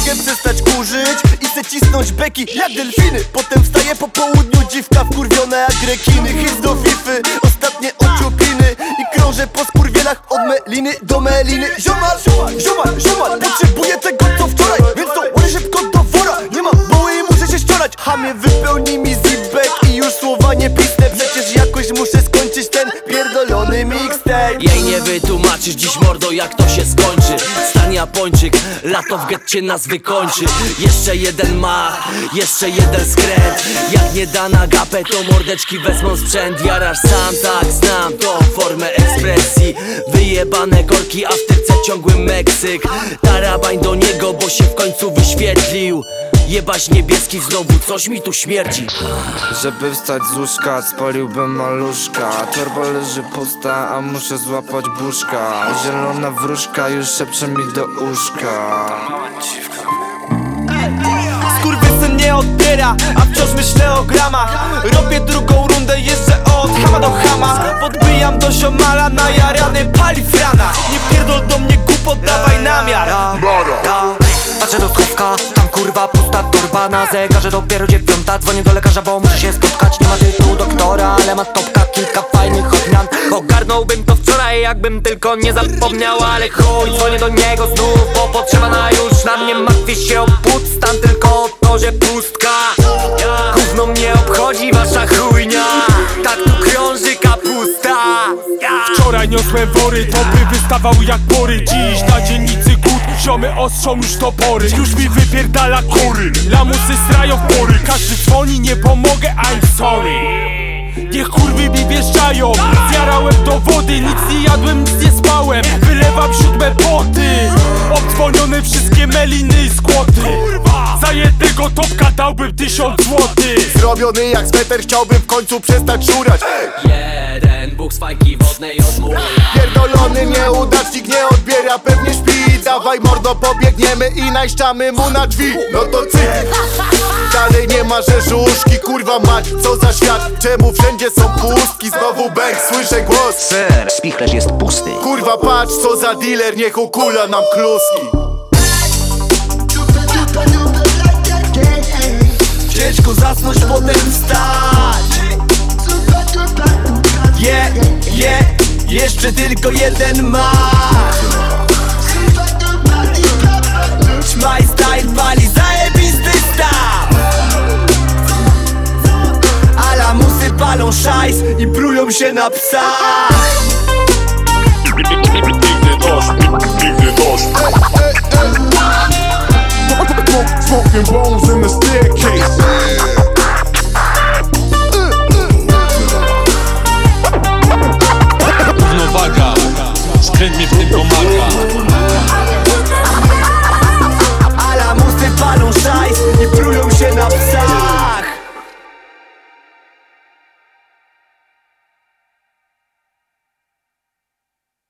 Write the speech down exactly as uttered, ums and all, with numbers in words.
mogę przestać kurzyć i chcę cisnąć beki jak delfiny. Potem wstaję po południu, dziwka wkurwiona jak rekiny. Hit do fify, ostatnie ociukliny i krążę po skurwielach od meliny do meliny. Ziomal, ziomal, ziomal, potrzebuję tego co wczoraj, więc to ładę szybko do wora. Nie mam buły i muszę się ściorać. Hamie wypełni mi zipek i już słowa nie pisnę. Przecież jakoś muszę skończyć ten pierdolony mixtape. Jej nie wytłumaczysz dziś mordo jak to się skończy. Stan Japończyk, lato w getcie nas wykończy. Jeszcze jeden mach, jeszcze jeden skręt. Jak nie da na gapę to mordeczki wezmą sprzęt. Jarasz sam, tak znam tą formę ekspresji. Wyjebane korki, a w tylce ciągły Meksyk. Tarabań do niego, bo się w końcu wyświetlił. Jebać niebieski, znowu coś mi tu śmierdzi. Żeby wstać z łóżka, spaliłbym maluszka. Torba leży pusta, a muszę złapać buszka. Zielona wróżka już szepcze mi do uszka. Skurwysyn nie odbiera, a wciąż myślę o gramach. Robię drugą rundę, jeżdżę od hama do hama. Podbijam do ziomala, najarany pali frana. Nie pierdol do mnie głupot, dawaj namiar. Patrzę do schowka, tam kurwa pusta torba. Na zegarze dopiero dziewiąta. Dzwonię do lekarza, bo muszę się spotkać. Nie ma tytułu doktora, ale ma topka, kilka fajnych odmian. Ogarnąłbym to wczoraj, jakbym tylko nie zapomniał. Ale chuj, dzwonię do niego znów, bo potrzeba na już. Na mnie martwię się o płód, stan tylko o to, że pustka. Gówno mnie obchodzi wasza chujnia. Tak tu krąży kapusta. Wczoraj niosłem wory, dobry wystawał jak pory. Dziś na dzielnicy głód, ziomy ostrzą już topory. Już mi wypierdala kury, lamusy strają w pory. Każdy dzwoni, nie pomogę, I'm sorry. Niech kurwy mi wjeżdżają. Zjarałem do wody, nic nie jadłem, nic nie spałem. Wylewam siódme poty. Obdzwonione wszystkie meliny i skłoty. Za jednego topka dałbym tysiąc złotych. Zrobiony jak sweter, chciałbym w końcu przestać szurać. Jeden bóg z fajki wodnej od muru. Pierdolony nieudacznik nie odbiera, pewnie śpi. Dawaj mordo, pobiegniemy i najszczamy mu na drzwi. No to cyk. Dalej nie ma rzeżuszki, kurwa mać, co za świat. Czemu wszędzie są pustki? Znowu bęk, słyszę głos. Ser, spichlerz jest pusty. Kurwa patrz, co za dealer, niech ukula nam kluski. Ciężko zasnąć, potem wstać. Je, je, jeszcze tylko jeden mach. Trzmaj style pali, zajebisty staw. A lamusy palą szajs i prują się na psa. Nigdy dość, nigdy dość. Smoking bones in the staircase.